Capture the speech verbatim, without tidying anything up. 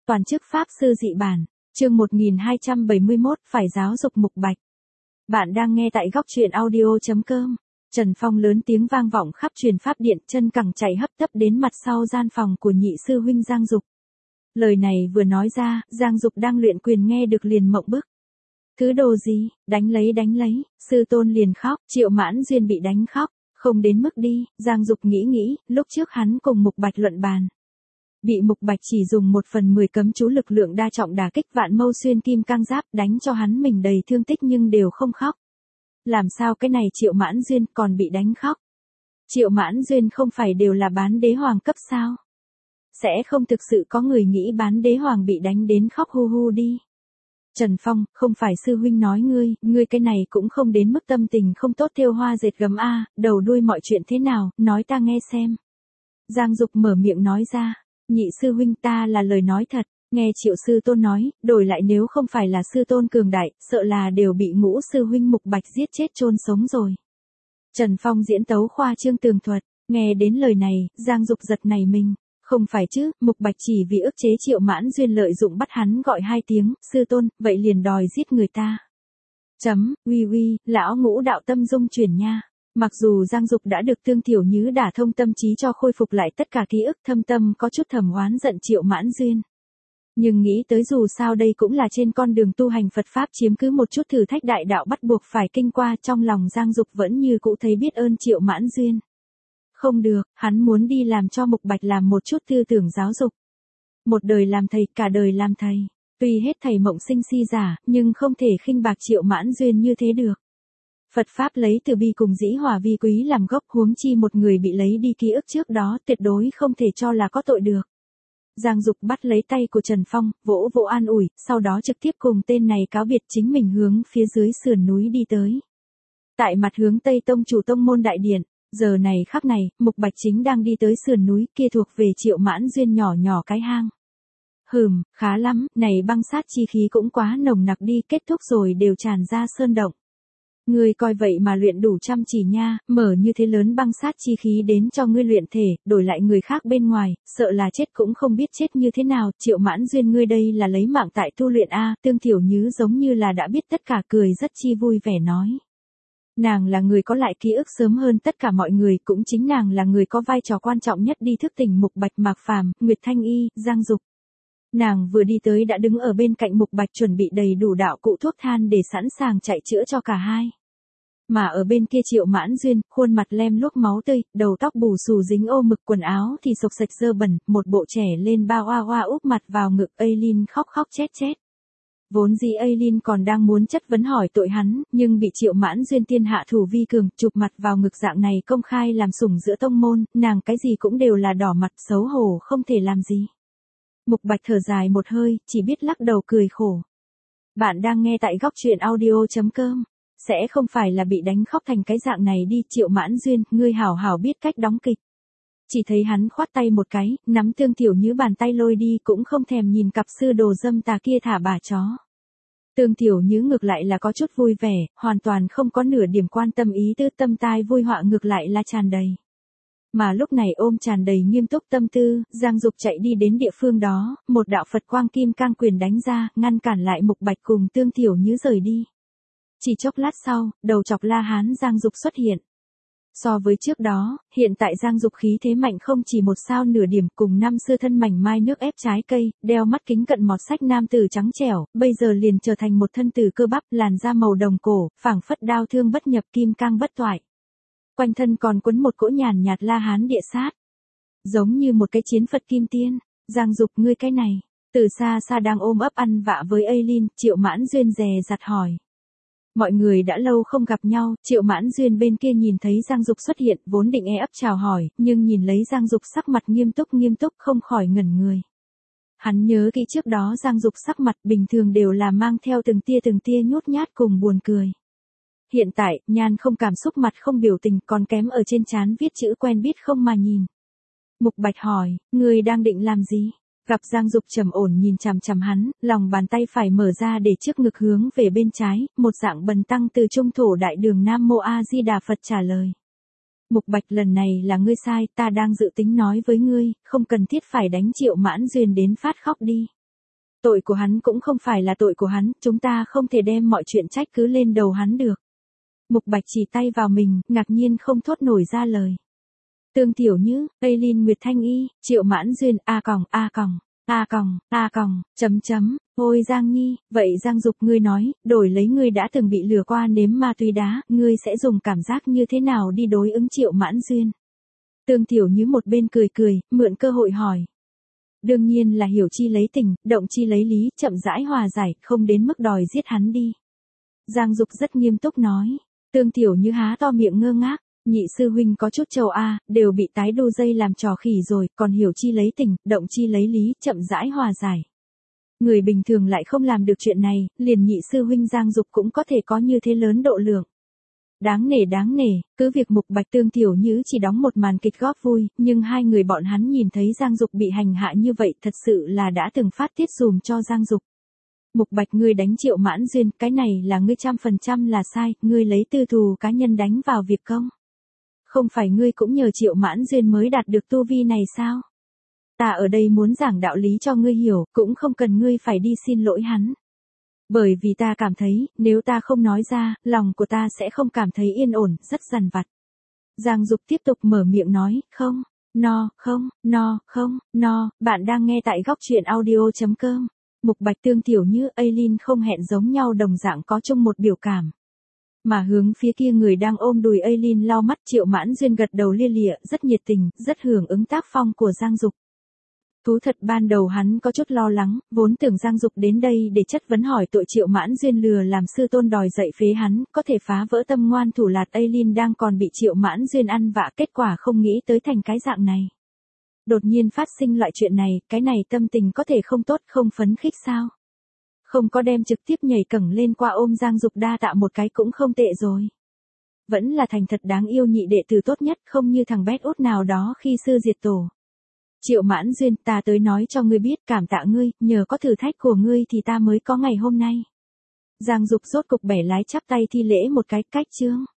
Toàn chức Pháp sư dị bản, chương một nghìn hai trăm bảy mươi mốt, phải giáo dục Mục Bạch. Bạn đang nghe tại góc truyện audio chấm com. Trần Phong lớn tiếng vang vọng khắp truyền pháp điện, chân cẳng chạy hấp tấp đến mặt sau gian phòng của nhị sư huynh Giang Dục. Lời này vừa nói ra, Giang Dục đang luyện quyền nghe được liền mộng bức. Thứ đồ gì, đánh lấy đánh lấy, sư tôn liền khóc, Triệu Mãn Duyên bị đánh khóc, không đến mức đi, Giang Dục nghĩ nghĩ, lúc trước hắn cùng Mục Bạch luận bàn. Bị Mục Bạch chỉ dùng một phần mười cấm chú lực lượng đa trọng đả kích vạn mâu xuyên kim cang giáp đánh cho hắn mình đầy thương tích nhưng đều không khóc. Làm sao cái này Triệu Mãn Duyên còn bị đánh khóc? Triệu Mãn Duyên không phải đều là bán đế hoàng cấp sao? Sẽ không thực sự có người nghĩ bán đế hoàng bị đánh đến khóc hu hu đi. Trần Phong, không phải sư huynh nói ngươi, ngươi cái này cũng không đến mức tâm tình không tốt thêu hoa dệt gấm a, đầu đuôi mọi chuyện thế nào, nói ta nghe xem. Giang Dục mở miệng nói ra. Nhị sư huynh, ta là lời nói thật, nghe Triệu sư tôn nói, đổi lại nếu không phải là sư tôn cường đại, sợ là đều bị ngũ sư huynh Mục Bạch giết chết chôn sống rồi. Trần Phong diễn tấu khoa trương tường thuật, nghe đến lời này, Giang Dục giật nảy mình, không phải chứ, Mục Bạch chỉ vì ức chế Triệu Mãn Duyên lợi dụng bắt hắn gọi hai tiếng, sư tôn, vậy liền đòi giết người ta. Chấm, uy uy, lão ngũ đạo tâm dung chuyển nha. Mặc dù Giang Dục đã được Tương Tiểu Nhứ đả thông tâm trí cho khôi phục lại tất cả ký ức, thâm tâm có chút thầm oán giận Triệu Mãn Duyên. Nhưng nghĩ tới dù sao đây cũng là trên con đường tu hành Phật Pháp chiếm cứ một chút thử thách đại đạo bắt buộc phải kinh qua, trong lòng Giang Dục vẫn như cũ thấy biết ơn Triệu Mãn Duyên. Không được, hắn muốn đi làm cho Mục Bạch làm một chút tư tưởng giáo dục. Một đời làm thầy, cả đời làm thầy. Tuy hết thầy mộng sinh si giả, nhưng không thể khinh bạc Triệu Mãn Duyên như thế được. Phật Pháp lấy từ bi cùng dĩ hòa vi quý làm gốc, huống chi một người bị lấy đi ký ức trước đó tuyệt đối không thể cho là có tội được. Giang Dục bắt lấy tay của Trần Phong, vỗ vỗ an ủi, sau đó trực tiếp cùng tên này cáo biệt chính mình hướng phía dưới sườn núi đi tới. Tại mặt hướng Tây Tông chủ tông môn đại điện, giờ này khắc này, Mục Bạch chính đang đi tới sườn núi kia thuộc về Triệu Mãn Duyên nhỏ nhỏ cái hang. Hừm, khá lắm, này băng sát chi khí cũng quá nồng nặc đi, kết thúc rồi đều tràn ra sơn động. Ngươi coi vậy mà luyện đủ chăm chỉ nha, mở như thế lớn băng sát chi khí đến cho ngươi luyện thể, đổi lại người khác bên ngoài, sợ là chết cũng không biết chết như thế nào, Triệu Mãn Duyên ngươi đây là lấy mạng tại tu luyện a, Tương Tiểu Nhứ giống như là đã biết tất cả cười rất chi vui vẻ nói. Nàng là người có lại ký ức sớm hơn tất cả mọi người, cũng chính nàng là người có vai trò quan trọng nhất đi thức tỉnh Mục Bạch, Mạc Phàm, Nguyệt Thanh Y, Giang Dục. Nàng vừa đi tới đã đứng ở bên cạnh Mục Bạch chuẩn bị đầy đủ đạo cụ thuốc than để sẵn sàng chạy chữa cho cả hai. Mà ở bên kia Triệu Mãn Duyên, khuôn mặt lem luốc máu tươi, đầu tóc bù xù dính ô mực, quần áo thì sộc sạch dơ bẩn, một bộ trẻ lên bao oa oa úp mặt vào ngực, Aileen khóc khóc chét chét. Vốn dĩ Aileen còn đang muốn chất vấn hỏi tội hắn, nhưng bị Triệu Mãn Duyên tiên hạ thủ vi cường, chụp mặt vào ngực dạng này công khai làm sủng giữa tông môn, nàng cái gì cũng đều là đỏ mặt, xấu hổ không thể làm gì. Mục Bạch thở dài một hơi, chỉ biết lắc đầu cười khổ. Bạn đang nghe tại góc truyện audio chấm com. Sẽ không phải là bị đánh khóc thành cái dạng này đi, Triệu Mãn Duyên, ngươi hảo hảo biết cách đóng kịch. Chỉ thấy hắn khoát tay một cái, nắm Tương Tiểu Nhứ bàn tay lôi đi, cũng không thèm nhìn cặp sư đồ dâm tà kia thả bà chó. Tương Tiểu Nhứ ngược lại là có chút vui vẻ, hoàn toàn không có nửa điểm quan tâm ý tư, tâm tai vui họa ngược lại là tràn đầy. Mà lúc này ôm tràn đầy nghiêm túc tâm tư, Giang Dục chạy đi đến địa phương đó, một đạo Phật quang kim cang quyền đánh ra, ngăn cản lại Mục Bạch cùng Tương Tiểu Nhứ rời đi. Chỉ chốc lát sau, đầu chọc La Hán Giang Dục xuất hiện. So với trước đó, hiện tại Giang Dục khí thế mạnh không chỉ một sao nửa điểm, cùng năm xưa thân mảnh mai nước ép trái cây, đeo mắt kính cận mọt sách nam tử trắng trẻo, bây giờ liền trở thành một thân tử cơ bắp, làn da màu đồng cổ, phảng phất đao thương bất nhập, kim cang bất toại. Quanh thân còn quấn một cỗ nhàn nhạt La Hán địa sát, giống như một cái chiến Phật kim tiên. Giang Dục, ngươi cái này, từ xa xa đang ôm ấp ăn vạ với Aileen, Triệu Mãn Duyên dè dặt hỏi. Mọi người đã lâu không gặp nhau, Triệu Mãn Duyên bên kia nhìn thấy Giang Dục xuất hiện, vốn định e ấp chào hỏi, nhưng nhìn lấy Giang Dục sắc mặt nghiêm túc nghiêm túc không khỏi ngẩn người. Hắn nhớ kỹ trước đó Giang Dục sắc mặt bình thường đều là mang theo từng tia từng tia nhút nhát cùng buồn cười. Hiện tại, nhan không cảm xúc, mặt không biểu tình, còn kém ở trên trán viết chữ quen biết không mà nhìn. Mục Bạch hỏi, ngươi đang định làm gì? Gặp Giang Dục trầm ổn nhìn chằm chằm hắn, lòng bàn tay phải mở ra để trước ngực hướng về bên trái, một dạng bần tăng từ trung thổ đại đường Nam Mô A Di Đà Phật trả lời. Mục Bạch, lần này là ngươi sai, ta đang dự tính nói với ngươi, không cần thiết phải đánh Triệu Mãn Duyên đến phát khóc đi. Tội của hắn cũng không phải là tội của hắn, chúng ta không thể đem mọi chuyện trách cứ lên đầu hắn được. Mục Bạch chỉ tay vào mình, ngạc nhiên không thốt nổi ra lời. Tương Tiểu Như, Aileen Nguyệt Thanh Y, Triệu Mãn Duyên, A còng, A còng, A còng, A còng, chấm chấm, ôi Giang Nhi, vậy Giang Dục ngươi nói, đổi lấy ngươi đã từng bị lừa qua nếm ma túy đá, ngươi sẽ dùng cảm giác như thế nào đi đối ứng Triệu Mãn Duyên? Tương Tiểu Như một bên cười cười, mượn cơ hội hỏi. Đương nhiên là hiểu chi lấy tình, động chi lấy lý, chậm rãi hòa giải, không đến mức đòi giết hắn đi. Giang Dục rất nghiêm túc nói. Tương Tiểu Như há to miệng ngơ ngác, nhị sư huynh có chút trầu a, đều bị tái đu dây làm trò khỉ rồi, còn hiểu chi lấy tình, động chi lấy lý, chậm rãi hòa giải. Người bình thường lại không làm được chuyện này, liền nhị sư huynh Giang Dục cũng có thể có như thế lớn độ lượng. Đáng nể đáng nể, cứ việc Mục Bạch Tương Tiểu Như chỉ đóng một màn kịch góp vui, nhưng hai người bọn hắn nhìn thấy Giang Dục bị hành hạ như vậy thật sự là đã từng phát tiết dùm cho Giang Dục. Mục Bạch ngươi đánh Triệu Mãn Duyên, cái này là ngươi trăm phần trăm là sai, ngươi lấy tư thù cá nhân đánh vào việc công. Không phải ngươi cũng nhờ Triệu Mãn Duyên mới đạt được tu vi này sao? Ta ở đây muốn giảng đạo lý cho ngươi hiểu, cũng không cần ngươi phải đi xin lỗi hắn. Bởi vì ta cảm thấy, nếu ta không nói ra, lòng của ta sẽ không cảm thấy yên ổn, rất dằn vặt. Giang Dục tiếp tục mở miệng nói, không, no, không, no, không, no, bạn đang nghe tại góc truyện audio chấm com. Mục Bạch Tương Tiểu Như, Aileen không hẹn giống nhau đồng dạng có chung một biểu cảm. Mà hướng phía kia người đang ôm đùi Aileen lau mắt Triệu Mãn Duyên gật đầu lia lịa, rất nhiệt tình, rất hưởng ứng tác phong của Giang Dục. Thú thật ban đầu hắn có chút lo lắng, vốn tưởng Giang Dục đến đây để chất vấn hỏi tội Triệu Mãn Duyên lừa làm sư tôn đòi dạy phế hắn, có thể phá vỡ tâm ngoan thủ lạt Aileen đang còn bị Triệu Mãn Duyên ăn vạ, kết quả không nghĩ tới thành cái dạng này. Đột nhiên phát sinh loại chuyện này, cái này tâm tình có thể không tốt không phấn khích sao? Không có đem trực tiếp nhảy cẳng lên qua ôm Giang Dục đa tạ một cái cũng không tệ rồi. Vẫn là thành thật đáng yêu nhị đệ tử tốt nhất, không như thằng bét út nào đó khi sư diệt tổ. Triệu Mãn Duyên, ta tới nói cho ngươi biết, cảm tạ ngươi, nhờ có thử thách của ngươi thì ta mới có ngày hôm nay. Giang Dục rốt cục bẻ lái chắp tay thi lễ một cái, cách chương.